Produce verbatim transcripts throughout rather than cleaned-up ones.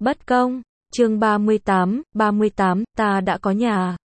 Bất công, chương ba mươi tám, ba mươi tám, ta đã có nhà.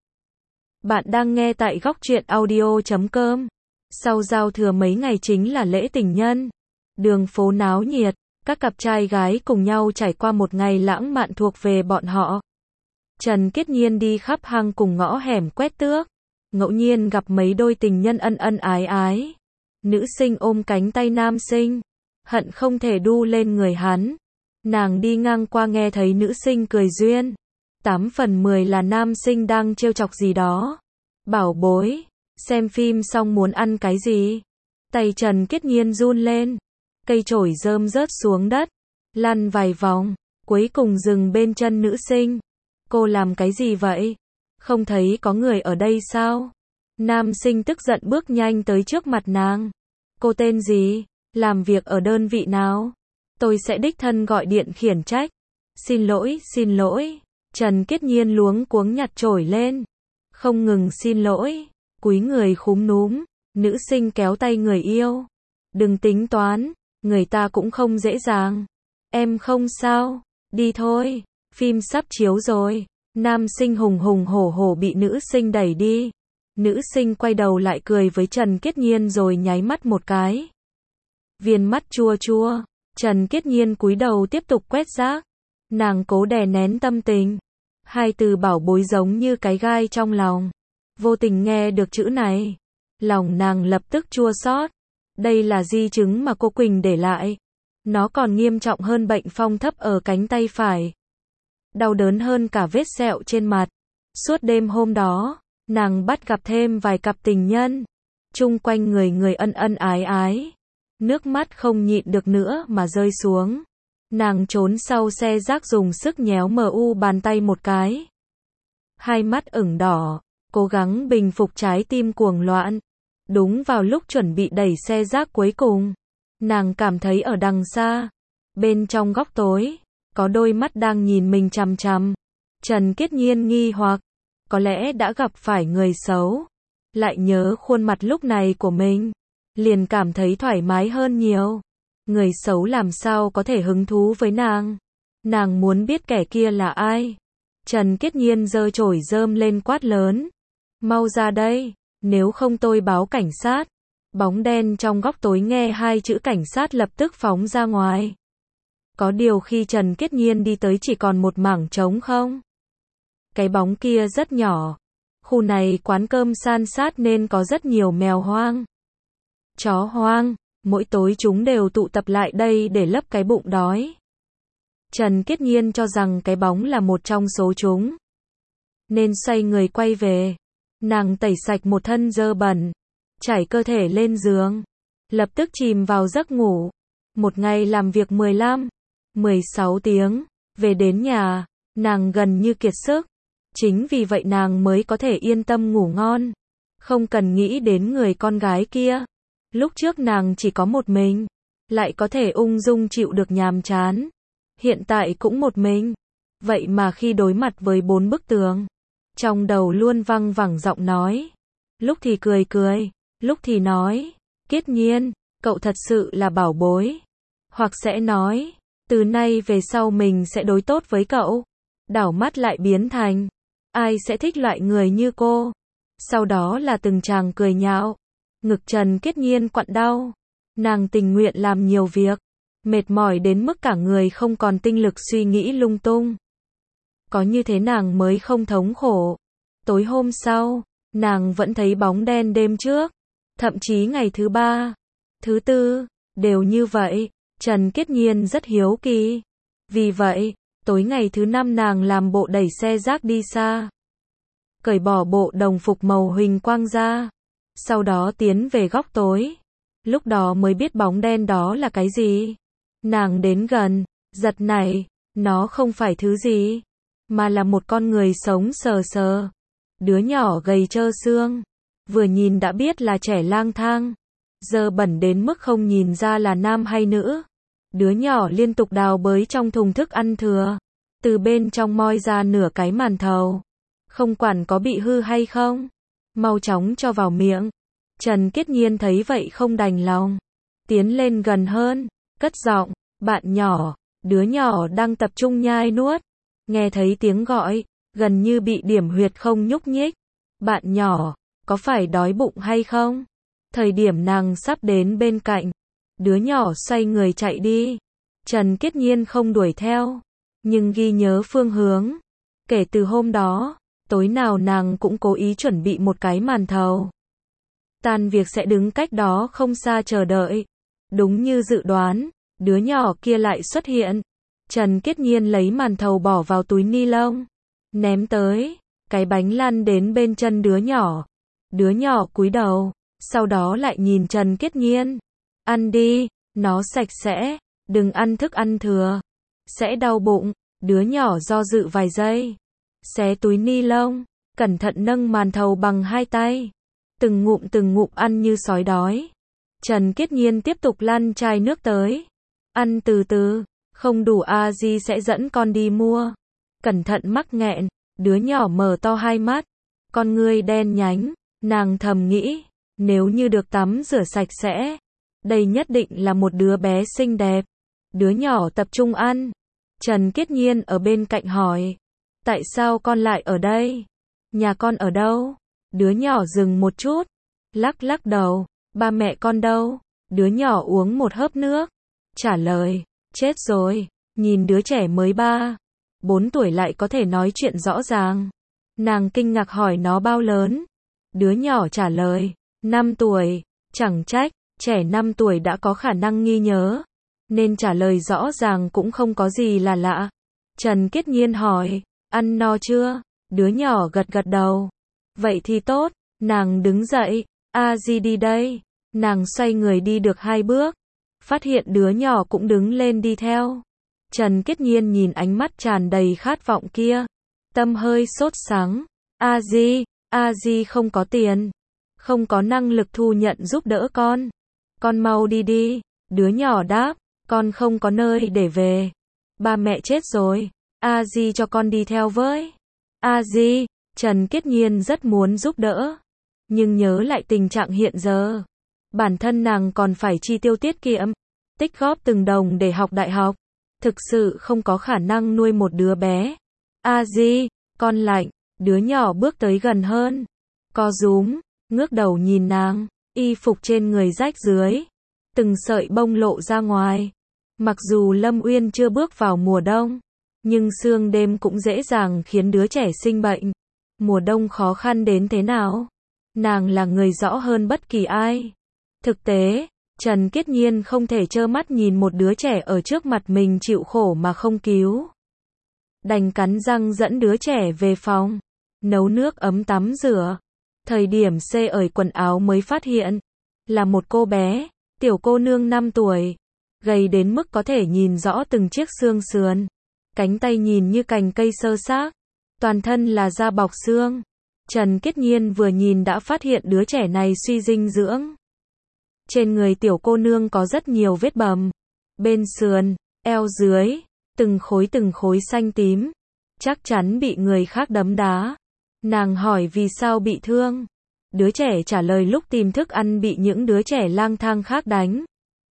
Bạn đang nghe tại góc truyện audio chấm com. Sau giao thừa mấy ngày chính là lễ tình nhân. Đường phố náo nhiệt, các cặp trai gái cùng nhau trải qua một ngày lãng mạn thuộc về bọn họ. Trần Kiết Nhiên đi khắp hang cùng ngõ hẻm quét tước, ngẫu nhiên gặp mấy đôi tình nhân ân ân ái ái. Nữ sinh ôm cánh tay nam sinh, hận không thể đu lên người hắn. Nàng đi ngang qua nghe thấy nữ sinh cười duyên. Tám phần mười là nam sinh đang trêu chọc gì đó. Bảo bối, xem phim xong muốn ăn cái gì? Tay Trần Kiết Nhiên run lên. Cây chổi rơm rớt xuống đất, lăn vài vòng, cuối cùng dừng bên chân nữ sinh. Cô làm cái gì vậy? Không thấy có người ở đây sao? Nam sinh tức giận bước nhanh tới trước mặt nàng. Cô tên gì? Làm việc ở đơn vị nào? Tôi sẽ đích thân gọi điện khiển trách. Xin lỗi, xin lỗi. Trần Kiết Nhiên luống cuống nhặt chổi lên. Không ngừng xin lỗi. Cúi người khúm núm. Nữ sinh kéo tay người yêu. Đừng tính toán. Người ta cũng không dễ dàng. Em không sao. Đi thôi. Phim sắp chiếu rồi. Nam sinh hùng hùng hổ hổ bị nữ sinh đẩy đi. Nữ sinh quay đầu lại cười với Trần Kiết Nhiên rồi nháy mắt một cái. Viên mắt chua chua. Trần Kiết Nhiên cúi đầu tiếp tục quét rác. Nàng cố đè nén tâm tình. Hai từ bảo bối giống như cái gai trong lòng. Vô tình nghe được chữ này. Lòng nàng lập tức chua xót. Đây là di chứng mà cô Quỳnh để lại. Nó còn nghiêm trọng hơn bệnh phong thấp ở cánh tay phải. Đau đớn hơn cả vết sẹo trên mặt. Suốt đêm hôm đó, nàng bắt gặp thêm vài cặp tình nhân. Chung quanh người người ân ân ái ái. Nước mắt không nhịn được nữa mà rơi xuống. Nàng trốn sau xe rác dùng sức nhéo mờ u bàn tay một cái. Hai mắt ửng đỏ, cố gắng bình phục trái tim cuồng loạn. Đúng vào lúc chuẩn bị đẩy xe rác cuối cùng, nàng cảm thấy ở đằng xa, bên trong góc tối, có đôi mắt đang nhìn mình chằm chằm. Trần Kiết Nhiên nghi hoặc, có lẽ đã gặp phải người xấu. Lại nhớ khuôn mặt lúc này của mình, liền cảm thấy thoải mái hơn nhiều. Người xấu làm sao có thể hứng thú với nàng? Nàng muốn biết kẻ kia là ai. Trần Kiết Nhiên giơ chổi rơm lên quát lớn. Mau ra đây, nếu không tôi báo cảnh sát. Bóng đen trong góc tối nghe hai chữ cảnh sát lập tức phóng ra ngoài. Có điều khi Trần Kiết Nhiên đi tới chỉ còn một mảng trống không. Cái bóng kia rất nhỏ. Khu này quán cơm san sát nên có rất nhiều mèo hoang, chó hoang. Mỗi tối chúng đều tụ tập lại đây để lấp cái bụng đói. Trần Kiết Nhiên cho rằng cái bóng là một trong số chúng, nên xoay người quay về. Nàng tẩy sạch một thân dơ bẩn, trải cơ thể lên giường, lập tức chìm vào giấc ngủ. Một ngày làm việc mười lăm, mười sáu tiếng, về đến nhà, nàng gần như kiệt sức. Chính vì vậy nàng mới có thể yên tâm ngủ ngon, không cần nghĩ đến người con gái kia. Lúc trước nàng chỉ có một mình, lại có thể ung dung chịu được nhàm chán. Hiện tại cũng một mình. Vậy mà khi đối mặt với bốn bức tường, trong đầu luôn văng vẳng giọng nói. Lúc thì cười cười, lúc thì nói, Kiết Nhiên, cậu thật sự là bảo bối. Hoặc sẽ nói, từ nay về sau mình sẽ đối tốt với cậu. Đảo mắt lại biến thành, ai sẽ thích loại người như cô. Sau đó là từng tràng cười nhạo. Ngực Trần Kiết Nhiên quặn đau. Nàng tình nguyện làm nhiều việc, mệt mỏi đến mức cả người không còn tinh lực suy nghĩ lung tung. Có như thế nàng mới không thống khổ. Tối hôm sau, nàng vẫn thấy bóng đen đêm trước. Thậm chí ngày thứ ba, thứ tư, đều như vậy. Trần Kiết Nhiên rất hiếu kỳ. Vì vậy, tối ngày thứ năm nàng làm bộ đẩy xe rác đi xa. Cởi bỏ bộ đồng phục màu huỳnh quang ra. Sau đó tiến về góc tối. Lúc đó mới biết bóng đen đó là cái gì. Nàng đến gần, giật nảy, nó không phải thứ gì, mà là một con người sống sờ sờ. Đứa nhỏ gầy trơ xương, vừa nhìn đã biết là trẻ lang thang. Dơ bẩn đến mức không nhìn ra là nam hay nữ. Đứa nhỏ liên tục đào bới trong thùng thức ăn thừa. Từ bên trong moi ra nửa cái màn thầu. Không quản có bị hư hay không, mau chóng cho vào miệng. Trần Kiết Nhiên thấy vậy không đành lòng, tiến lên gần hơn, cất giọng, bạn nhỏ, Đứa nhỏ đang tập trung nhai nuốt, nghe thấy tiếng gọi, gần như bị điểm huyệt không nhúc nhích. Bạn nhỏ, có phải đói bụng hay không? Thời điểm nàng sắp đến bên cạnh, đứa nhỏ xoay người chạy đi. Trần Kiết Nhiên không đuổi theo, nhưng ghi nhớ phương hướng. Kể từ hôm đó, tối nào nàng cũng cố ý chuẩn bị một cái màn thầu. Tan việc sẽ đứng cách đó không xa chờ đợi. Đúng như dự đoán, đứa nhỏ kia lại xuất hiện. Trần Kiết Nhiên lấy màn thầu bỏ vào túi ni lông, ném tới, cái bánh lăn đến bên chân đứa nhỏ. Đứa nhỏ cúi đầu, sau đó lại nhìn Trần Kiết Nhiên. Ăn đi, nó sạch sẽ, đừng ăn thức ăn thừa, sẽ đau bụng. Đứa nhỏ do dự vài giây, xé túi ni lông, cẩn thận nâng màn thầu bằng hai tay, từng ngụm từng ngụm ăn như sói đói. Trần Kiết Nhiên tiếp tục lăn chai nước tới. Ăn từ từ, không đủ a di sẽ dẫn con đi mua. Cẩn thận mắc nghẹn, đứa nhỏ mở to hai mắt, con ngươi đen nhánh, nàng thầm nghĩ, nếu như được tắm rửa sạch sẽ, đây nhất định là một đứa bé xinh đẹp. Đứa nhỏ tập trung ăn. Trần Kiết Nhiên ở bên cạnh hỏi, tại sao con lại ở đây? Nhà con ở đâu? Đứa nhỏ dừng một chút, lắc lắc đầu, ba mẹ con đâu? Đứa nhỏ uống một hớp nước, trả lời, chết rồi. Nhìn đứa trẻ mới ba, bốn tuổi lại có thể nói chuyện rõ ràng. Nàng kinh ngạc hỏi nó bao lớn? Đứa nhỏ trả lời, năm tuổi. Chẳng trách, trẻ năm tuổi đã có khả năng ghi nhớ, nên trả lời rõ ràng cũng không có gì là lạ. Trần Kiết Nhiên hỏi, ăn no chưa? Đứa nhỏ gật gật đầu. Vậy thì tốt. Nàng đứng dậy, a di đi đây. Nàng xoay người đi được hai bước, phát hiện đứa nhỏ cũng đứng lên đi theo. Trần Kiết Nhiên nhìn ánh mắt tràn đầy khát vọng kia, tâm hơi sốt sắng. A di, a di không có tiền, không có năng lực thu nhận giúp đỡ con. Con mau đi đi. Đứa nhỏ đáp, con không có nơi để về. Ba mẹ chết rồi, a di cho con đi theo với. A di, Trần Kiết Nhiên rất muốn giúp đỡ, nhưng nhớ lại tình trạng hiện giờ, bản thân nàng còn phải chi tiêu tiết kiệm, tích góp từng đồng để học đại học, thực sự không có khả năng nuôi một đứa bé. A di, con lạnh. Đứa nhỏ bước tới gần hơn, co rúm, ngước đầu nhìn nàng, y phục trên người rách rưới, từng sợi bông lộ ra ngoài. Mặc dù Lâm Uyên chưa bước vào mùa đông, nhưng sương đêm cũng dễ dàng khiến đứa trẻ sinh bệnh. Mùa đông khó khăn đến thế nào, nàng là người rõ hơn bất kỳ ai. Thực tế, Trần Kiết Nhiên không thể trơ mắt nhìn một đứa trẻ ở trước mặt mình chịu khổ mà không cứu. Đành cắn răng dẫn đứa trẻ về phòng, nấu nước ấm tắm rửa. Thời điểm xê ởi quần áo mới phát hiện, là một cô bé, tiểu cô nương năm tuổi, gầy đến mức có thể nhìn rõ từng chiếc xương sườn, cánh tay nhìn như cành cây sơ xác, toàn thân là da bọc xương. Trần Kiết Nhiên vừa nhìn đã phát hiện đứa trẻ này suy dinh dưỡng. Trên người tiểu cô nương có rất nhiều vết bầm, bên sườn, eo dưới, từng khối từng khối xanh tím, chắc chắn bị người khác đấm đá. Nàng hỏi vì sao bị thương. Đứa trẻ trả lời lúc tìm thức ăn bị những đứa trẻ lang thang khác đánh.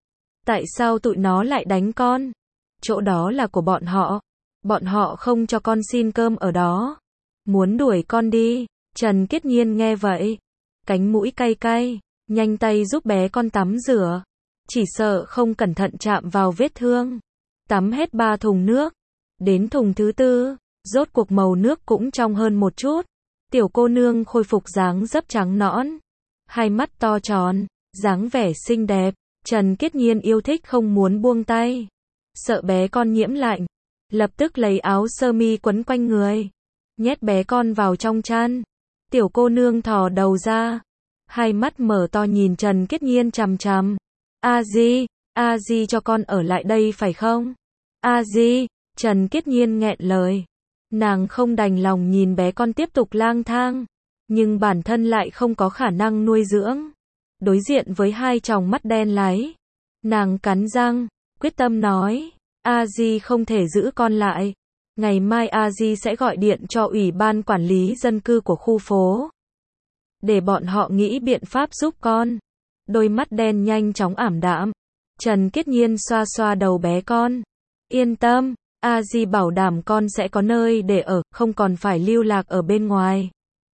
Tại sao tụi nó lại đánh con? Chỗ đó là của bọn họ. Bọn họ không cho con xin cơm ở đó. Muốn đuổi con đi. Trần Kiết Nhiên nghe vậy, cánh mũi cay cay, nhanh tay giúp bé con tắm rửa. Chỉ sợ không cẩn thận chạm vào vết thương. Tắm hết ba thùng nước. Đến thùng thứ tư, rốt cuộc màu nước cũng trong hơn một chút. Tiểu cô nương khôi phục dáng dấp trắng nõn, hai mắt to tròn, dáng vẻ xinh đẹp. Trần Kiết Nhiên yêu thích không muốn buông tay, sợ bé con nhiễm lạnh, lập tức lấy áo sơ mi quấn quanh người, nhét bé con vào trong chăn. Tiểu cô nương thò đầu ra, hai mắt mở to nhìn Trần Kiết Nhiên chằm chằm. A di, a di cho con ở lại đây phải không? A di, Trần Kiết Nhiên nghẹn lời. Nàng không đành lòng nhìn bé con tiếp tục lang thang, nhưng bản thân lại không có khả năng nuôi dưỡng. Đối diện với hai tròng mắt đen láy, nàng cắn răng, quyết tâm nói, A Di không thể giữ con lại. Ngày mai A Di sẽ gọi điện cho ủy ban quản lý dân cư của khu phố, để bọn họ nghĩ biện pháp giúp con. Đôi mắt đen nhanh chóng ảm đạm. Trần Kiết Nhiên xoa xoa đầu bé con, Yên tâm, a di bảo đảm con sẽ có nơi để ở, không còn phải lưu lạc ở bên ngoài.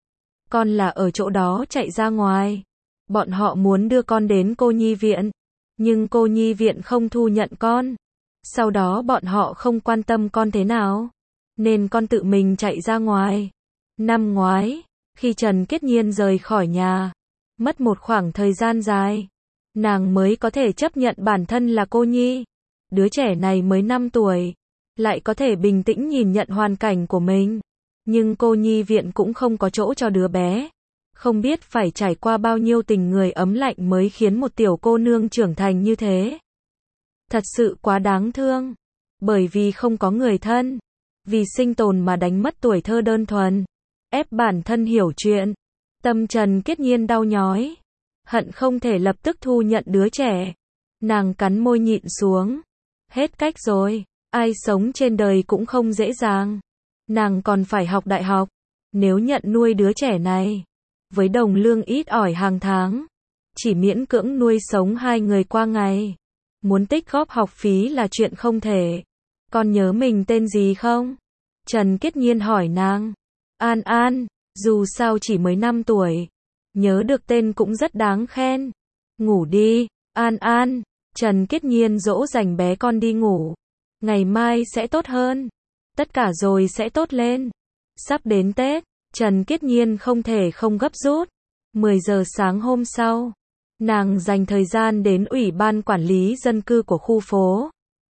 Con là ở chỗ đó chạy ra ngoài. Bọn họ muốn đưa con đến cô nhi viện, nhưng cô nhi viện không thu nhận con. Sau đó bọn họ không quan tâm con thế nào, nên con tự mình chạy ra ngoài. Năm ngoái, khi Trần Kết Nhiên rời khỏi nhà, mất một khoảng thời gian dài, nàng mới có thể chấp nhận bản thân là cô nhi. Đứa trẻ này mới năm tuổi, lại có thể bình tĩnh nhìn nhận hoàn cảnh của mình. Nhưng cô nhi viện cũng không có chỗ cho đứa bé. Không biết phải trải qua bao nhiêu tình người ấm lạnh mới khiến một tiểu cô nương trưởng thành như thế. Thật sự quá đáng thương. Bởi vì không có người thân, vì sinh tồn mà đánh mất tuổi thơ đơn thuần, ép bản thân hiểu chuyện. Tâm Trần Kết Nhiên đau nhói, hận không thể lập tức thu nhận đứa trẻ. Nàng cắn môi nhịn xuống. Hết cách rồi, ai sống trên đời cũng không dễ dàng. Nàng còn phải học đại học. Nếu nhận nuôi đứa trẻ này, với đồng lương ít ỏi hàng tháng, chỉ miễn cưỡng nuôi sống hai người qua ngày. Muốn tích góp học phí là chuyện không thể. Con nhớ mình tên gì không? Trần Kết Nhiên hỏi nàng. An An, dù sao chỉ mới năm tuổi. Nhớ được tên cũng rất đáng khen. Ngủ đi, An An. Trần Kết Nhiên dỗ dành bé con đi ngủ. Ngày mai sẽ tốt hơn. Tất cả rồi sẽ tốt lên. Sắp đến Tết, Trần Kết Nhiên không thể không gấp rút. mười giờ sáng hôm sau, nàng dành thời gian đến Ủy ban quản lý dân cư của khu phố.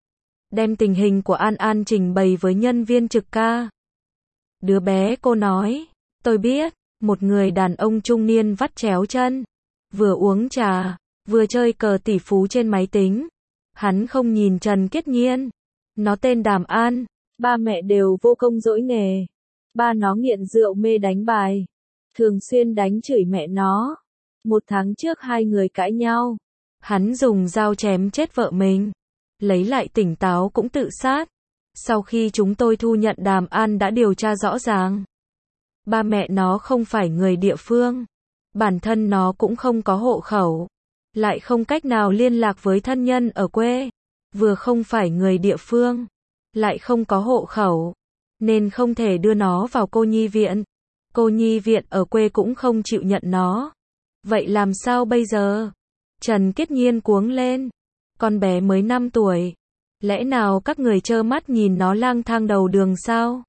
Đem tình hình của An An trình bày với nhân viên trực ca. Đứa bé cô nói, tôi biết, một người đàn ông trung niên vắt chéo chân, vừa uống trà, vừa chơi cờ tỷ phú trên máy tính. Hắn không nhìn Trần Kết Nhiên. Nó tên Đàm An, ba mẹ đều vô công dỗi nghề. Ba nó nghiện rượu mê đánh bài, thường xuyên đánh chửi mẹ nó. Một tháng trước hai người cãi nhau, hắn dùng dao chém chết vợ mình, lấy lại tỉnh táo cũng tự sát. Sau khi chúng tôi thu nhận Đàm An đã điều tra rõ ràng. Ba mẹ nó không phải người địa phương, bản thân nó cũng không có hộ khẩu, lại không cách nào liên lạc với thân nhân ở quê. Vừa không phải người địa phương, lại không có hộ khẩu, nên không thể đưa nó vào cô nhi viện. Cô nhi viện ở quê cũng không chịu nhận nó. Vậy làm sao bây giờ? Trần Kết Nhiên cuống lên. Con bé mới năm tuổi. Lẽ nào các người trơ mắt nhìn nó lang thang đầu đường sao?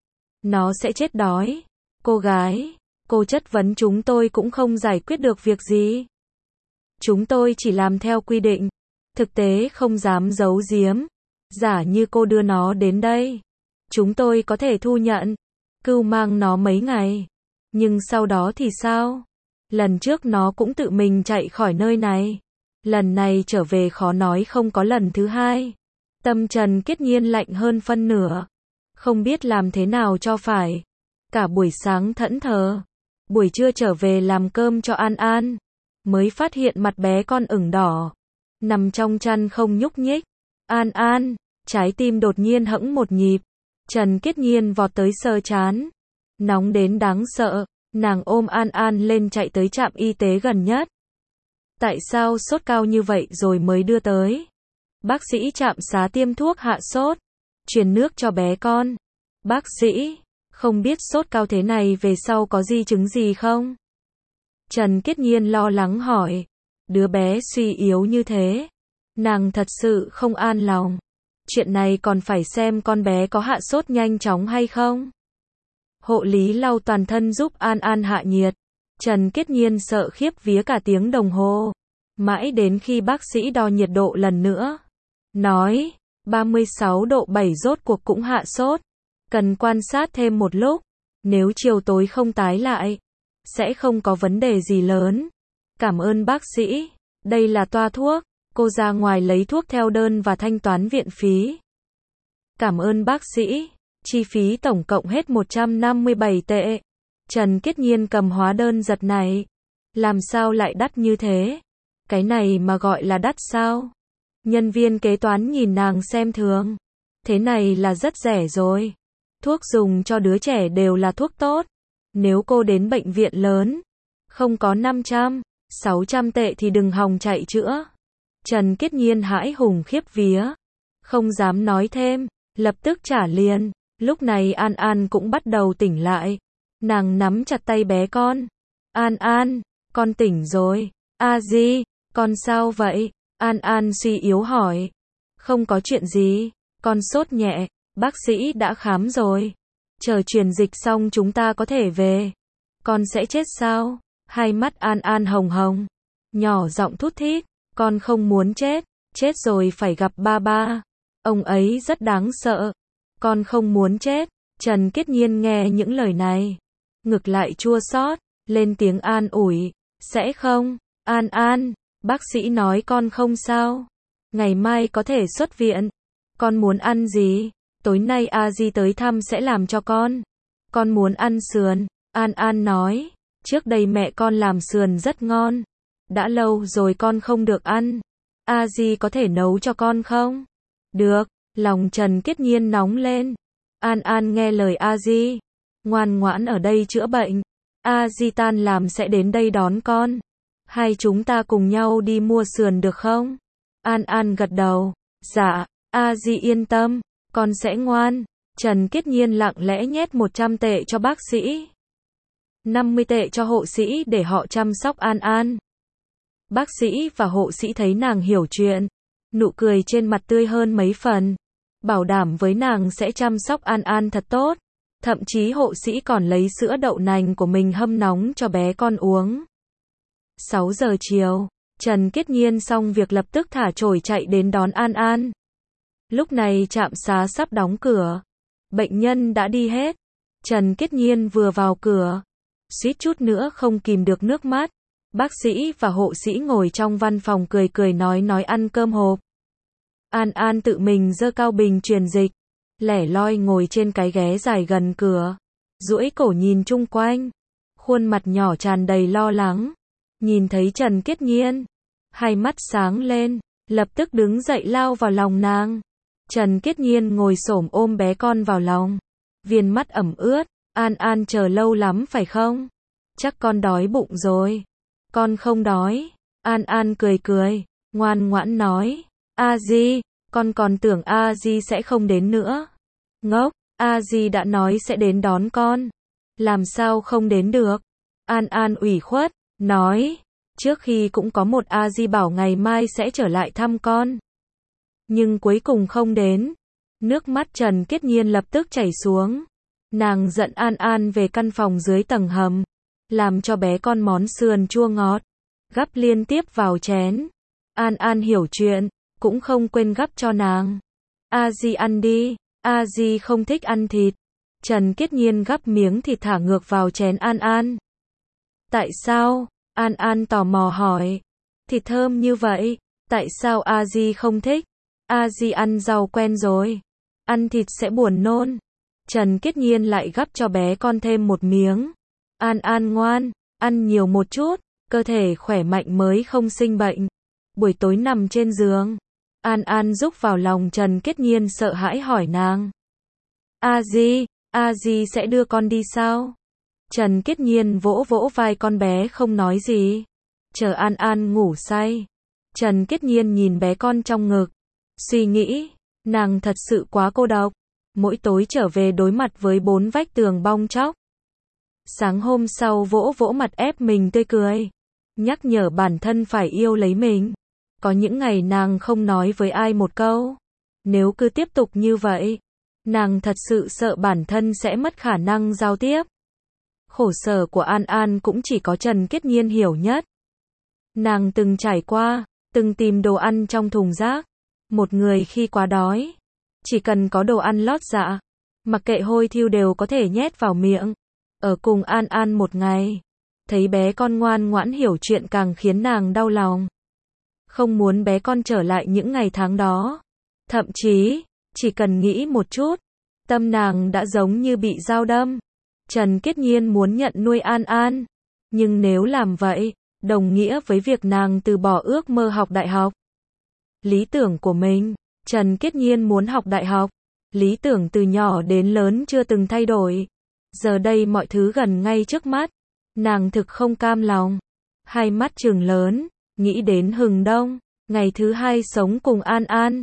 Nó sẽ chết đói. Cô gái, cô chất vấn chúng tôi cũng không giải quyết được việc gì. Chúng tôi chỉ làm theo quy định. Thực tế không dám giấu giếm. Giả như cô đưa nó đến đây, chúng tôi có thể thu nhận, cưu mang nó mấy ngày. Nhưng sau đó thì sao? Lần trước nó cũng tự mình chạy khỏi nơi này. Lần này trở về khó nói không có lần thứ hai. Tâm Trần Kết Nhiên lạnh hơn phân nửa. Không biết làm thế nào cho phải. Cả buổi sáng thẫn thờ. Buổi trưa trở về làm cơm cho An An. Mới phát hiện mặt bé con ửng đỏ. Nằm trong chăn không nhúc nhích. An An, trái tim đột nhiên hẫng một nhịp. Trần Kết Nhiên vọt tới sờ trán. Nóng đến đáng sợ. Nàng ôm An An lên chạy tới trạm y tế gần nhất. Tại sao sốt cao như vậy rồi mới đưa tới? Bác sĩ trạm xá tiêm thuốc hạ sốt, truyền nước cho bé con. Bác sĩ, không biết sốt cao thế này về sau có di chứng gì không? Trần Kết Nhiên lo lắng hỏi. Đứa bé suy yếu như thế, nàng thật sự không an lòng. Chuyện này còn phải xem con bé có hạ sốt nhanh chóng hay không. Hộ lý lau toàn thân giúp An An hạ nhiệt. Trần Kết Nhiên sợ khiếp vía cả tiếng đồng hồ. Mãi đến khi bác sĩ đo nhiệt độ lần nữa. Nói, ba mươi sáu độ bảy rốt cuộc cũng hạ sốt. Cần quan sát thêm một lúc. Nếu chiều tối không tái lại, sẽ không có vấn đề gì lớn. Cảm ơn bác sĩ. Đây là toa thuốc. Cô ra ngoài lấy thuốc theo đơn và thanh toán viện phí. Cảm ơn bác sĩ. Chi phí tổng cộng hết một trăm năm mươi bảy tệ. Trần Kết Nhiên cầm hóa đơn giật này. Làm sao lại đắt như thế? Cái này mà gọi là đắt sao? Nhân viên kế toán nhìn nàng xem thường. Thế này là rất rẻ rồi. Thuốc dùng cho đứa trẻ đều là thuốc tốt. Nếu cô đến bệnh viện lớn, không có năm trăm, sáu trăm tệ thì đừng hòng chạy chữa. Trần Kết Nhiên hãi hùng khiếp vía. không dám nói thêm, lập tức trả liền. Lúc này An An cũng bắt đầu tỉnh lại. Nàng nắm chặt tay bé con. An An, con tỉnh rồi. A Di, con sao vậy? An An suy yếu hỏi. Không có chuyện gì, con sốt nhẹ, bác sĩ đã khám rồi. Chờ truyền dịch xong chúng ta có thể về. Con sẽ chết sao? Hai mắt An An hồng hồng, nhỏ giọng thút thít, con không muốn chết, chết rồi phải gặp ba ba. Ông ấy rất đáng sợ. Con không muốn chết. Trần Kiết Nhiên nghe những lời này, ngực lại chua xót, lên tiếng an ủi, sẽ không, An An, bác sĩ nói con không sao. Ngày mai có thể xuất viện. Con muốn ăn gì? Tối nay A Di tới thăm sẽ làm cho con. Con muốn ăn sườn. An An nói, trước đây mẹ con làm sườn rất ngon. Đã lâu rồi con không được ăn. A Di có thể nấu cho con không? Được, lòng Trần Kiết Nhiên nóng lên. An An nghe lời A Di, ngoan ngoãn ở đây chữa bệnh. A Di tan làm sẽ đến đây đón con. Hai chúng ta cùng nhau đi mua sườn được không? An An gật đầu. Dạ, A Di yên tâm, con sẽ ngoan. Trần Kiết Nhiên lặng lẽ nhét một trăm tệ cho bác sĩ, năm mươi tệ cho hộ sĩ để họ chăm sóc An An. Bác sĩ và hộ sĩ thấy nàng hiểu chuyện, nụ cười trên mặt tươi hơn mấy phần, bảo đảm với nàng sẽ chăm sóc An An thật tốt. Thậm chí hộ sĩ còn lấy sữa đậu nành của mình hâm nóng cho bé con uống. sáu giờ chiều, Trần Kiết Nhiên xong việc lập tức thả chổi chạy đến đón An An. Lúc này trạm xá sắp đóng cửa, bệnh nhân đã đi hết. Trần Kiết Nhiên vừa vào cửa, suýt chút nữa không kìm được nước mắt. Bác sĩ và hộ sĩ ngồi trong văn phòng cười cười nói nói ăn cơm hộp. An An tự mình giơ cao bình truyền dịch, lẻ loi ngồi trên cái ghế dài gần cửa, duỗi cổ nhìn chung quanh, khuôn mặt nhỏ tràn đầy lo lắng. Nhìn thấy Trần Kiết Nhiên, hai mắt sáng lên, lập tức đứng dậy lao vào lòng nàng. Trần Kiết Nhiên ngồi xổm ôm bé con vào lòng, viên mắt ẩm ướt. An An chờ lâu lắm phải không? Chắc con đói bụng rồi. Con không đói. An An cười cười, ngoan ngoãn nói. A Di, con còn tưởng A Di sẽ không đến nữa. Ngốc, A Di đã nói sẽ đến đón con. Làm sao không đến được? An An ủy khuất, nói. Trước khi cũng có một A Di bảo ngày mai sẽ trở lại thăm con. Nhưng cuối cùng không đến. Nước mắt Trần Kiết Nhiên lập tức chảy xuống. Nàng dẫn An An về căn phòng dưới tầng hầm, làm cho bé con món sườn chua ngọt, gắp liên tiếp vào chén. An An hiểu chuyện, cũng không quên gắp cho nàng. A Di ăn đi, A Di không thích ăn thịt. Trần Kiết Nhiên gắp miếng thịt thả ngược vào chén An An. Tại sao? An An tò mò hỏi. Thịt thơm như vậy, tại sao A Di không thích? A Di ăn rau quen rồi, ăn thịt sẽ buồn nôn. Trần Kiết Nhiên lại gắp cho bé con thêm một miếng. An An ngoan, ăn nhiều một chút, cơ thể khỏe mạnh mới không sinh bệnh. Buổi tối nằm trên giường, An An rúc vào lòng Trần Kiết Nhiên sợ hãi hỏi nàng. A Di, A Di sẽ đưa con đi sao? Trần Kiết Nhiên vỗ vỗ vai con bé không nói gì. Chờ An An ngủ say. Trần Kiết Nhiên nhìn bé con trong ngực, suy nghĩ, nàng thật sự quá cô độc. Mỗi tối trở về đối mặt với bốn vách tường bong tróc. Sáng hôm sau vỗ vỗ mặt ép mình tươi cười, nhắc nhở bản thân phải yêu lấy mình. Có những ngày nàng không nói với ai một câu. Nếu cứ tiếp tục như vậy, nàng thật sự sợ bản thân sẽ mất khả năng giao tiếp. Khổ sở của An An cũng chỉ có Trần Kiết Nhiên hiểu nhất. Nàng từng trải qua, từng tìm đồ ăn trong thùng rác. Một người khi quá đói, chỉ cần có đồ ăn lót dạ, mặc kệ hôi thiêu đều có thể nhét vào miệng. Ở cùng An An một ngày, thấy bé con ngoan ngoãn hiểu chuyện càng khiến nàng đau lòng. Không muốn bé con trở lại những ngày tháng đó. Thậm chí, chỉ cần nghĩ một chút, tâm nàng đã giống như bị dao đâm. Trần Kiết Nhiên muốn nhận nuôi An An, nhưng nếu làm vậy, đồng nghĩa với việc nàng từ bỏ ước mơ học đại học. Lý tưởng của mình, Trần Kiết Nhiên muốn học đại học. Lý tưởng từ nhỏ đến lớn chưa từng thay đổi. Giờ đây mọi thứ gần ngay trước mắt. Nàng thực không cam lòng. Hai mắt trừng lớn, nghĩ đến hừng đông, ngày thứ hai sống cùng An An.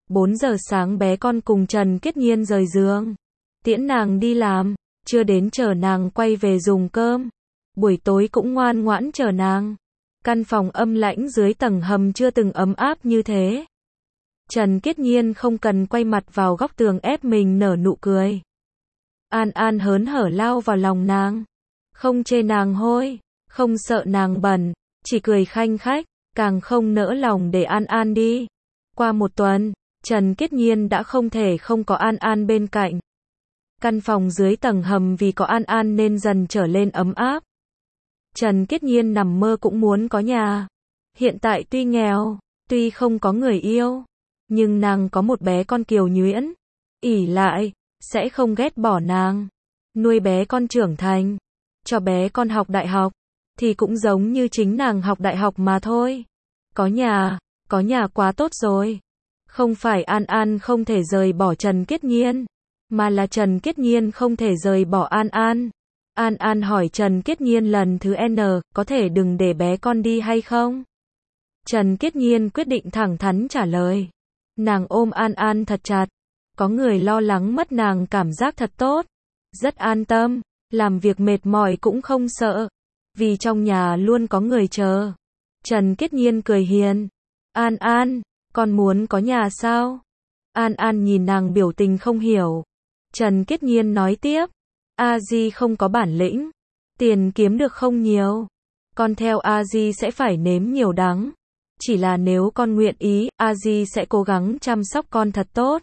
bốn giờ sáng bé con cùng Trần Kết Nhiên rời giường, tiễn nàng đi làm, chưa đến chờ nàng quay về dùng cơm. Buổi tối cũng ngoan ngoãn chờ nàng. Căn phòng âm lãnh dưới tầng hầm chưa từng ấm áp như thế. Trần Kết Nhiên không cần quay mặt vào góc tường ép mình nở nụ cười. An An hớn hở lao vào lòng nàng. Không chê nàng hôi, không sợ nàng bẩn, chỉ cười khanh khách, càng không nỡ lòng để An An đi. Qua một tuần, Trần Kết Nhiên đã không thể không có An An bên cạnh. Căn phòng dưới tầng hầm vì có An An nên dần trở lên ấm áp. Trần Kết Nhiên nằm mơ cũng muốn có nhà. Hiện tại tuy nghèo, tuy không có người yêu, nhưng nàng có một bé con kiều nhuyễn, ỷ lại, sẽ không ghét bỏ nàng. Nuôi bé con trưởng thành, cho bé con học đại học, thì cũng giống như chính nàng học đại học mà thôi. Có nhà, có nhà quá tốt rồi. Không phải An An không thể rời bỏ Trần Kết Nhiên, mà là Trần Kết Nhiên không thể rời bỏ An An. An An hỏi Trần Kết Nhiên lần thứ N, có thể đừng để bé con đi hay không? Trần Kết Nhiên quyết định thẳng thắn trả lời. Nàng ôm An An thật chặt. Có người lo lắng mất nàng cảm giác thật tốt. Rất an tâm, làm việc mệt mỏi cũng không sợ. Vì trong nhà luôn có người chờ. Trần Kết Nhiên cười hiền. An An, con muốn có nhà sao? An An nhìn nàng biểu tình không hiểu. Trần Kết Nhiên nói tiếp. A Di không có bản lĩnh. Tiền kiếm được không nhiều. Con theo A Di sẽ phải nếm nhiều đắng. Chỉ là nếu con nguyện ý, A Di sẽ cố gắng chăm sóc con thật tốt.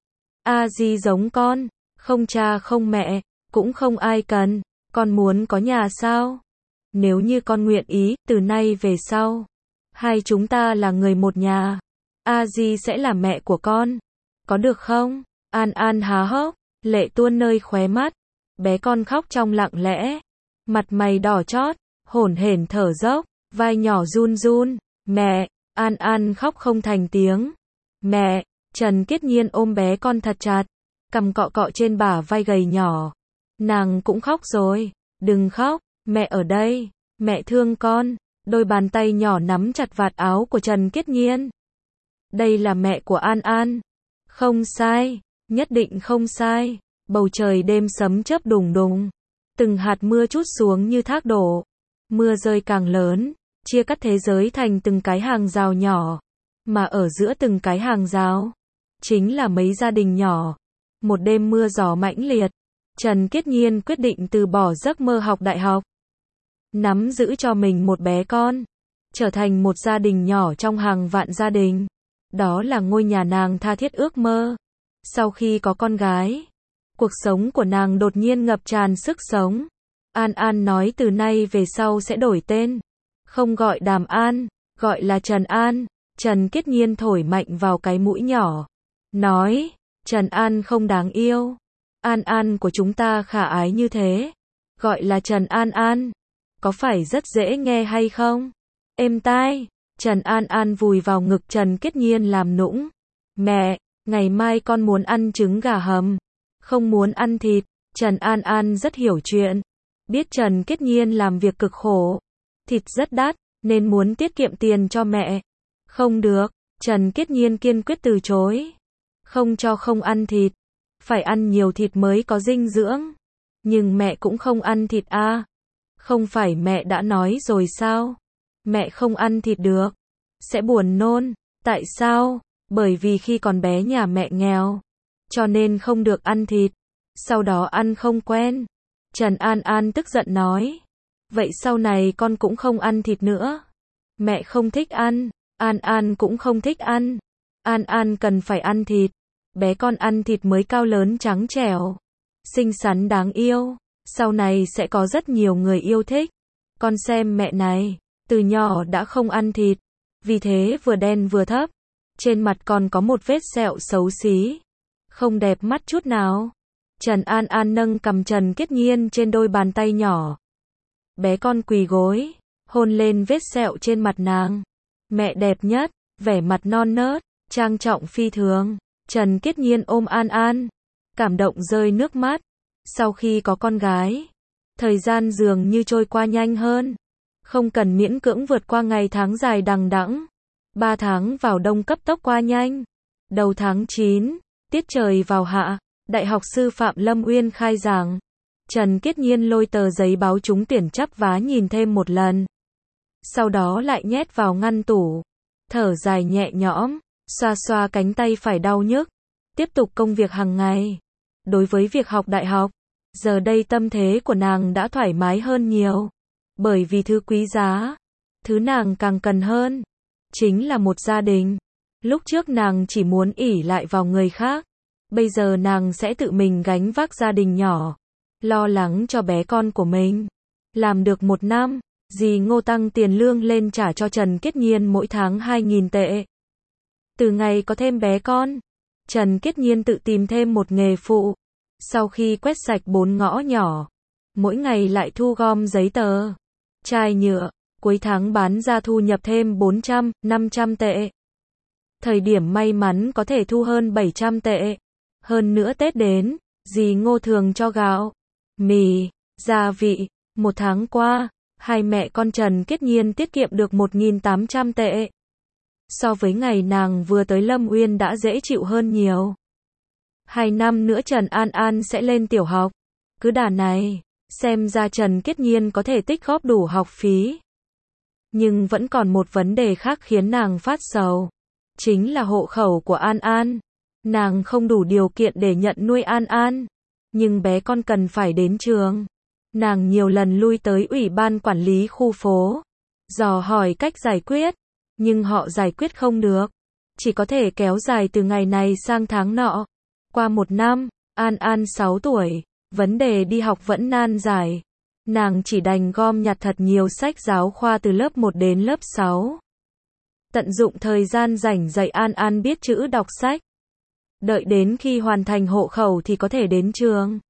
A Di giống con, không cha không mẹ, cũng không ai cần. Con muốn có nhà sao? Nếu như con nguyện ý, từ nay về sau, hai chúng ta là người một nhà. A Di sẽ là mẹ của con. Có được không? An An há hốc, lệ tuôn nơi khóe mắt. Bé con khóc trong lặng lẽ. Mặt mày đỏ chót, hổn hển thở dốc, vai nhỏ run run. Mẹ, An An khóc không thành tiếng. Mẹ, Trần Kết Nhiên ôm bé con thật chặt, cầm cọ cọ trên bả vai gầy nhỏ. Nàng cũng khóc rồi. Đừng khóc, mẹ ở đây, mẹ thương con. Đôi bàn tay nhỏ nắm chặt vạt áo của Trần Kết Nhiên. Đây là mẹ của An An. Không sai, nhất định không sai. Bầu trời đêm sấm chớp đùng đùng. Từng hạt mưa trút xuống như thác đổ. Mưa rơi càng lớn, chia cắt thế giới thành từng cái hàng rào nhỏ. Mà ở giữa từng cái hàng rào, chính là mấy gia đình nhỏ. Một đêm mưa gió mãnh liệt, Trần Kết Nhiên quyết định từ bỏ giấc mơ học đại học. Nắm giữ cho mình một bé con, trở thành một gia đình nhỏ trong hàng vạn gia đình. Đó là ngôi nhà nàng tha thiết ước mơ. Sau khi có con gái, cuộc sống của nàng đột nhiên ngập tràn sức sống. An An nói từ nay về sau sẽ đổi tên. Không gọi Đàm An, gọi là Trần An. Trần Kết Nhiên thổi mạnh vào cái mũi nhỏ. Nói, Trần An không đáng yêu. An An của chúng ta khả ái như thế. Gọi là Trần An An. Có phải rất dễ nghe hay không? Êm tai. Trần An An vùi vào ngực Trần Kết Nhiên làm nũng. Mẹ, ngày mai con muốn ăn trứng gà hầm. Không muốn ăn thịt. Trần An An rất hiểu chuyện. Biết Trần Kết Nhiên làm việc cực khổ. Thịt rất đắt, nên muốn tiết kiệm tiền cho mẹ. Không được. Trần Kết Nhiên kiên quyết từ chối. Không cho không ăn thịt. Phải ăn nhiều thịt mới có dinh dưỡng. Nhưng mẹ cũng không ăn thịt à. Không phải mẹ đã nói rồi sao? Mẹ không ăn thịt được. Sẽ buồn nôn. Tại sao? Bởi vì khi còn bé nhà mẹ nghèo. Cho nên không được ăn thịt. Sau đó ăn không quen. Trần An An tức giận nói. Vậy sau này con cũng không ăn thịt nữa. Mẹ không thích ăn. An An cũng không thích ăn. An An cần phải ăn thịt. Bé con ăn thịt mới cao lớn trắng trẻo. Xinh xắn đáng yêu. Sau này sẽ có rất nhiều người yêu thích. Con xem mẹ này. Từ nhỏ đã không ăn thịt. Vì thế vừa đen vừa thấp. Trên mặt còn có một vết sẹo xấu xí. Không đẹp mắt chút nào. Trần An An nâng cầm Trần Kết Nhiên trên đôi bàn tay nhỏ. Bé con quỳ gối, hôn lên vết sẹo trên mặt nàng. Mẹ đẹp nhất, vẻ mặt non nớt, trang trọng phi thường. Trần Kết Nhiên ôm An An, cảm động rơi nước mắt. Sau khi có con gái, thời gian dường như trôi qua nhanh hơn. Không cần miễn cưỡng vượt qua ngày tháng dài đằng đẵng. Ba tháng vào đông cấp tốc qua nhanh. Đầu tháng chín, tiết trời vào hạ, Đại học Sư phạm Lâm Uyên khai giảng. Trần Kiết Nhiên lôi tờ giấy báo trúng tuyển chắp vá nhìn thêm một lần. Sau đó lại nhét vào ngăn tủ. Thở dài nhẹ nhõm, xoa xoa cánh tay phải đau nhức. Tiếp tục công việc hàng ngày. Đối với việc học đại học, giờ đây tâm thế của nàng đã thoải mái hơn nhiều. Bởi vì thứ quý giá, thứ nàng càng cần hơn, chính là một gia đình. Lúc trước nàng chỉ muốn ỷ lại vào người khác. Bây giờ nàng sẽ tự mình gánh vác gia đình nhỏ. Lo lắng cho bé con của mình. Làm được một năm, dì Ngô tăng tiền lương lên trả cho Trần Kiết Nhiên mỗi tháng hai nghìn tệ. Từ ngày có thêm bé con, Trần Kiết Nhiên tự tìm thêm một nghề phụ. Sau khi quét sạch bốn ngõ nhỏ, mỗi ngày lại thu gom giấy tờ, chai nhựa, cuối tháng bán ra thu nhập thêm bốn trăm, năm trăm tệ. Thời điểm may mắn có thể thu hơn bảy trăm tệ. Hơn nữa Tết đến, dì Ngô thường cho gạo, mì, gia vị. Một tháng qua, hai mẹ con Trần Kiết Nhiên tiết kiệm được một nghìn tám trăm tệ. So với ngày nàng vừa tới Lâm Uyên đã dễ chịu hơn nhiều. Hai năm nữa Trần An An sẽ lên tiểu học. Cứ đà này, xem ra Trần Kiết Nhiên có thể tích góp đủ học phí. Nhưng vẫn còn một vấn đề khác khiến nàng phát sầu. Chính là hộ khẩu của An An. Nàng không đủ điều kiện để nhận nuôi An An. Nhưng bé con cần phải đến trường. Nàng nhiều lần lui tới ủy ban quản lý khu phố. Dò hỏi cách giải quyết. Nhưng họ giải quyết không được. Chỉ có thể kéo dài từ ngày này sang tháng nọ. Qua một năm, An An sáu tuổi. Vấn đề đi học vẫn nan giải. Nàng chỉ đành gom nhặt thật nhiều sách giáo khoa từ lớp một đến lớp sáu. Tận dụng thời gian rảnh dạy An An biết chữ đọc sách. Đợi đến khi hoàn thành hộ khẩu thì có thể đến trường.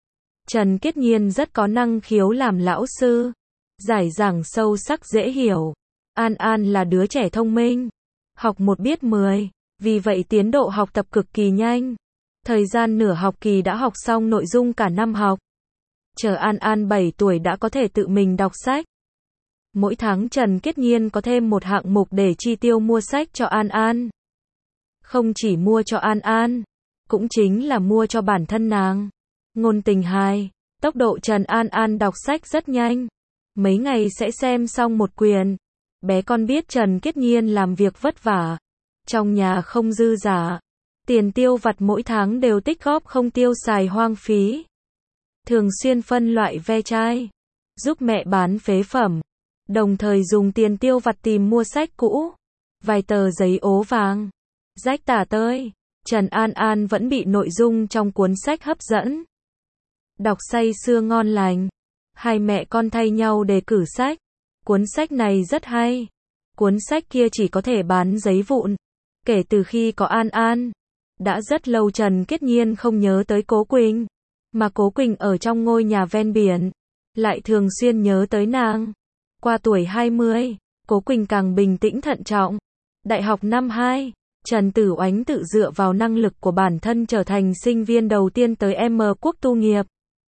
Trần Kiết Nhiên rất có năng khiếu làm lão sư. Giải giảng sâu sắc dễ hiểu. An An là đứa trẻ thông minh. Học một biết mười. Vì vậy tiến độ học tập cực kỳ nhanh. Thời gian nửa học kỳ đã học xong nội dung cả năm học. Chờ An An bảy tuổi đã có thể tự mình đọc sách. Mỗi tháng Trần Kiết Nhiên có thêm một hạng mục để chi tiêu mua sách cho An An. Không chỉ mua cho An An, cũng chính là mua cho bản thân nàng. Ngôn tình hai, tốc độ Trần An An đọc sách rất nhanh. Mấy ngày sẽ xem xong một quyển. Bé con biết Trần Kiết Nhiên làm việc vất vả. Trong nhà không dư giả. Tiền tiêu vặt mỗi tháng đều tích góp không tiêu xài hoang phí. Thường xuyên phân loại ve chai. Giúp mẹ bán phế phẩm. Đồng thời dùng tiền tiêu vặt tìm mua sách cũ. Vài tờ giấy ố vàng. Rách tả tơi. Trần An An vẫn bị nội dung trong cuốn sách hấp dẫn. Đọc say sưa ngon lành. Hai mẹ con thay nhau đề cử sách. Cuốn sách này rất hay. Cuốn sách kia chỉ có thể bán giấy vụn. Kể từ khi có An An, đã rất lâu Trần Kiết Nhiên không nhớ tới Cố Quỳnh. Mà Cố Quỳnh ở trong ngôi nhà ven biển, lại thường xuyên nhớ tới nàng. Qua tuổi hai mươi, Cố Quỳnh càng bình tĩnh thận trọng. Đại học năm hai, Trần Tử Oánh tự dựa vào năng lực của bản thân trở thành sinh viên đầu tiên tới M Quốc tu nghiệp.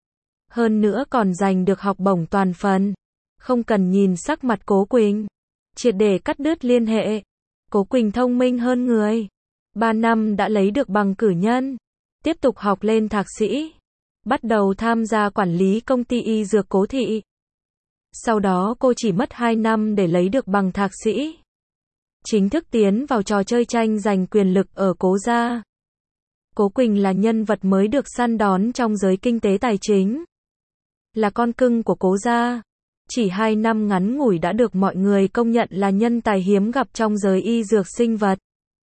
Hơn nữa còn giành được học bổng toàn phần. Không cần nhìn sắc mặt Cố Quỳnh. Triệt để cắt đứt liên hệ. Cố Quỳnh thông minh hơn người. Ba năm đã lấy được bằng cử nhân. Tiếp tục học lên thạc sĩ. Bắt đầu tham gia quản lý công ty y dược Cố Thị. Sau đó cô chỉ mất hai năm để lấy được bằng thạc sĩ. Chính thức tiến vào trò chơi tranh giành quyền lực ở Cố gia. Cố Quỳnh là nhân vật mới được săn đón trong giới kinh tế tài chính. Là con cưng của Cố gia. Chỉ hai năm ngắn ngủi đã được mọi người công nhận là nhân tài hiếm gặp trong giới y dược sinh vật.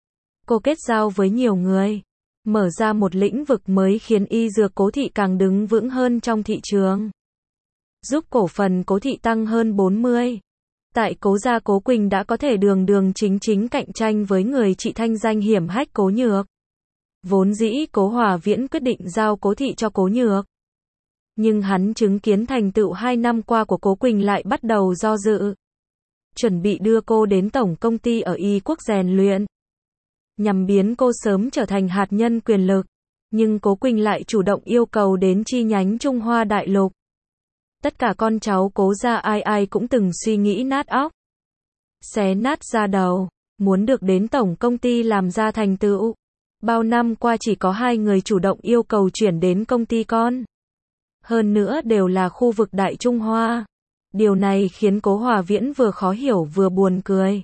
Cô kết giao với nhiều người. Mở ra một lĩnh vực mới khiến y dược Cố Thị càng đứng vững hơn trong thị trường. Giúp cổ phần Cố Thị tăng hơn bốn mươi. Tại Cố gia Cố Quỳnh đã có thể đường đường chính chính cạnh tranh với người chị thanh danh hiểm hách Cố Nhược. Vốn dĩ Cố Hòa Viễn quyết định giao Cố Thị cho Cố Nhược. Nhưng hắn chứng kiến thành tựu hai năm qua của Cố Quỳnh lại bắt đầu do dự. Chuẩn bị đưa cô đến tổng công ty ở Y Quốc rèn luyện. Nhằm biến cô sớm trở thành hạt nhân quyền lực. Nhưng Cố Quỳnh lại chủ động yêu cầu đến chi nhánh Trung Hoa Đại Lục. Tất cả con cháu Cố gia ai ai cũng từng suy nghĩ nát óc. Xé nát da đầu. Muốn được đến tổng công ty làm ra thành tựu. Bao năm qua chỉ có hai người chủ động yêu cầu chuyển đến công ty con. Hơn nữa đều là khu vực Đại Trung Hoa. Điều này khiến Cố Hòa Viễn vừa khó hiểu vừa buồn cười.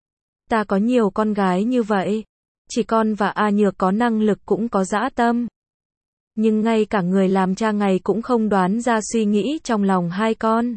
Ta có nhiều con gái như vậy. Chỉ con và A Nhược có năng lực cũng có dã tâm. Nhưng ngay cả người làm cha ngày cũng không đoán ra suy nghĩ trong lòng hai con.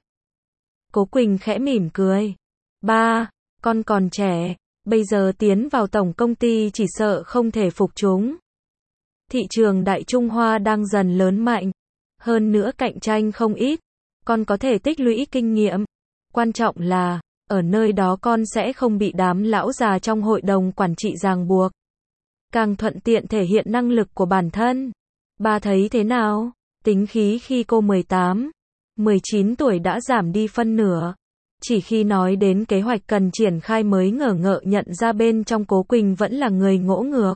Cố Quỳnh khẽ mỉm cười. Ba, con còn trẻ, bây giờ tiến vào tổng công ty chỉ sợ không thể phục chúng. Thị trường Đại Trung Hoa đang dần lớn mạnh. Hơn nữa cạnh tranh không ít. Con có thể tích lũy kinh nghiệm. Quan trọng là, ở nơi đó con sẽ không bị đám lão già trong hội đồng quản trị ràng buộc. Càng thuận tiện thể hiện năng lực của bản thân. Ba thấy thế nào? Tính khí khi cô mười tám, mười chín tuổi đã giảm đi phân nửa. Chỉ khi nói đến kế hoạch cần triển khai mới ngờ ngợ nhận ra bên trong Cố Quỳnh vẫn là người ngỗ ngược.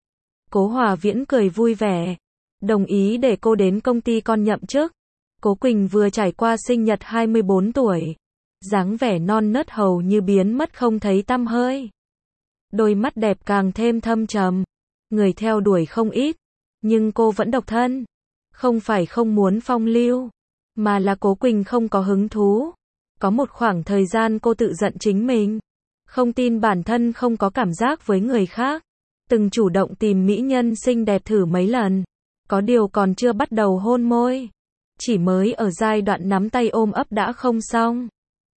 Cố Hòa Viễn cười vui vẻ. Đồng ý để cô đến công ty con nhậm chức. Cố Quỳnh vừa trải qua sinh nhật hai mươi bốn tuổi. Dáng vẻ non nớt hầu như biến mất không thấy tăm hơi. Đôi mắt đẹp càng thêm thâm trầm. Người theo đuổi không ít. Nhưng cô vẫn độc thân. Không phải không muốn phong lưu. Mà là Cố Quỳnh không có hứng thú. Có một khoảng thời gian cô tự giận chính mình. Không tin bản thân không có cảm giác với người khác. Từng chủ động tìm mỹ nhân xinh đẹp thử mấy lần. Có điều còn chưa bắt đầu hôn môi. Chỉ mới ở giai đoạn nắm tay ôm ấp đã không xong.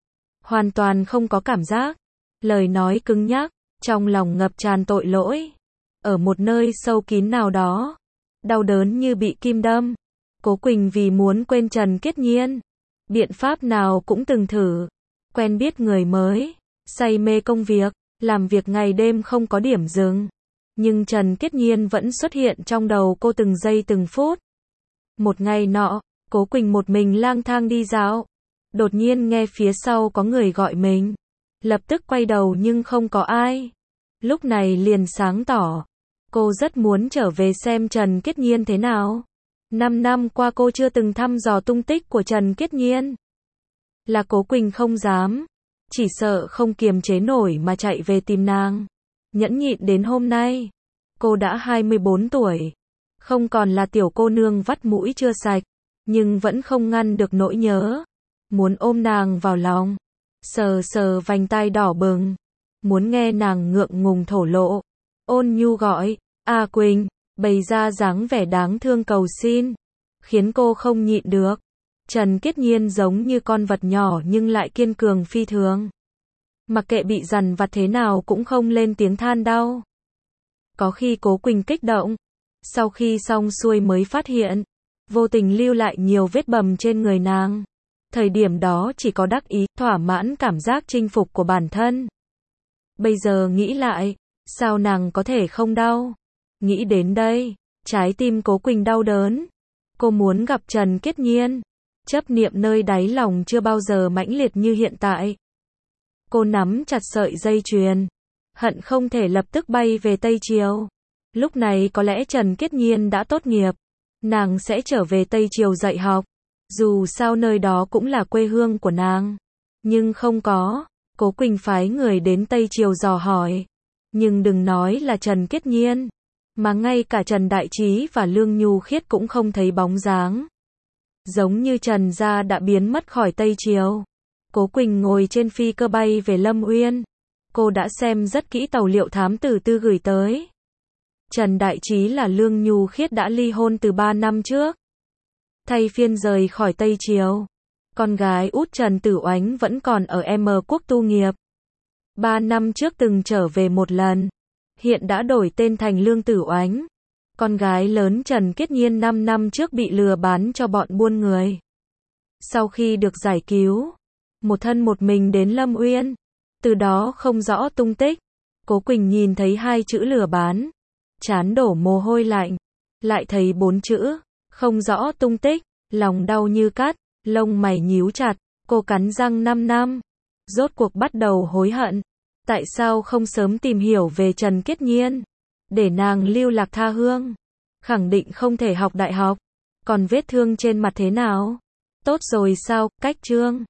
Hoàn toàn không có cảm giác. Lời nói cứng nhắc. Trong lòng ngập tràn tội lỗi. Ở một nơi sâu kín nào đó. Đau đớn như bị kim đâm. Cố Quỳnh vì muốn quên Trần Kiết Nhiên. Biện pháp nào cũng từng thử. Quen biết người mới. Say mê công việc. Làm việc ngày đêm không có điểm dừng. Nhưng Trần Kiết Nhiên vẫn xuất hiện trong đầu cô từng giây từng phút. Một ngày nọ, Cố Quỳnh một mình lang thang đi dạo. Đột nhiên nghe phía sau có người gọi mình. Lập tức quay đầu nhưng không có ai. Lúc này liền sáng tỏ. Cô rất muốn trở về xem Trần Kiết Nhiên thế nào. Năm năm qua cô chưa từng thăm dò tung tích của Trần Kiết Nhiên. Là Cố Quỳnh không dám. Chỉ sợ không kiềm chế nổi mà chạy về tìm nàng. Nhẫn nhịn đến hôm nay. Cô đã hai mươi bốn tuổi. Không còn là tiểu cô nương vắt mũi chưa sạch. Nhưng vẫn không ngăn được nỗi nhớ. Muốn ôm nàng vào lòng. Sờ sờ vành tai đỏ bừng. Muốn nghe nàng ngượng ngùng thổ lộ. Ôn nhu gọi, A Quỳnh, bày ra dáng vẻ đáng thương cầu xin. Khiến cô không nhịn được. Trần Kiết Nhiên giống như con vật nhỏ nhưng lại kiên cường phi thường. Mặc kệ bị dằn vặt thế nào cũng không lên tiếng than đau. Có khi Cố Quỳnh kích động. Sau khi xong xuôi mới phát hiện. Vô tình lưu lại nhiều vết bầm trên người nàng. Thời điểm đó chỉ có đắc ý, thỏa mãn cảm giác chinh phục của bản thân. Bây giờ nghĩ lại, sao nàng có thể không đau? Nghĩ đến đây, trái tim Cố Quỳnh đau đớn. Cô muốn gặp Trần Kiết Nhiên. Chấp niệm nơi đáy lòng chưa bao giờ mãnh liệt như hiện tại. Cô nắm chặt sợi dây chuyền. Hận không thể lập tức bay về Tây Triều. Lúc này có lẽ Trần Kiết Nhiên đã tốt nghiệp. Nàng sẽ trở về Tây Triều dạy học. Dù sao nơi đó cũng là quê hương của nàng. Nhưng không có. Cố Quỳnh phái người đến Tây Triều dò hỏi. Nhưng đừng nói là Trần Kiết Nhiên. Mà ngay cả Trần Đại Trí và Lương Nhu Khiết cũng không thấy bóng dáng. Giống như Trần gia đã biến mất khỏi Tây Triều. Cố Quỳnh ngồi trên phi cơ bay về Lâm Uyên. Cô đã xem rất kỹ tàu liệu thám tử tư gửi tới. Trần Đại Trí là Lương Nhu Khiết đã ly hôn từ ba năm trước. Thay phiên rời khỏi Tây Triều. Con gái út Trần Tử Oánh vẫn còn ở M Quốc tu nghiệp. Ba năm trước từng trở về một lần. Hiện đã đổi tên thành Lương Tử Oánh. Con gái lớn Trần Kiết Nhiên năm năm trước bị lừa bán cho bọn buôn người. Sau khi được giải cứu, một thân một mình đến Lâm Uyên. Từ đó không rõ tung tích. Cố Quỳnh nhìn thấy hai chữ lừa bán. Trán đổ mồ hôi lạnh. Lại thấy bốn chữ, không rõ tung tích. Lòng đau như cắt, lông mày nhíu chặt. Cô cắn răng năm năm. Rốt cuộc bắt đầu hối hận. Tại sao không sớm tìm hiểu về Trần Kiết Nhiên? Để nàng lưu lạc tha hương. Khẳng định không thể học đại học. Còn vết thương trên mặt thế nào? Tốt rồi sao? Cách chương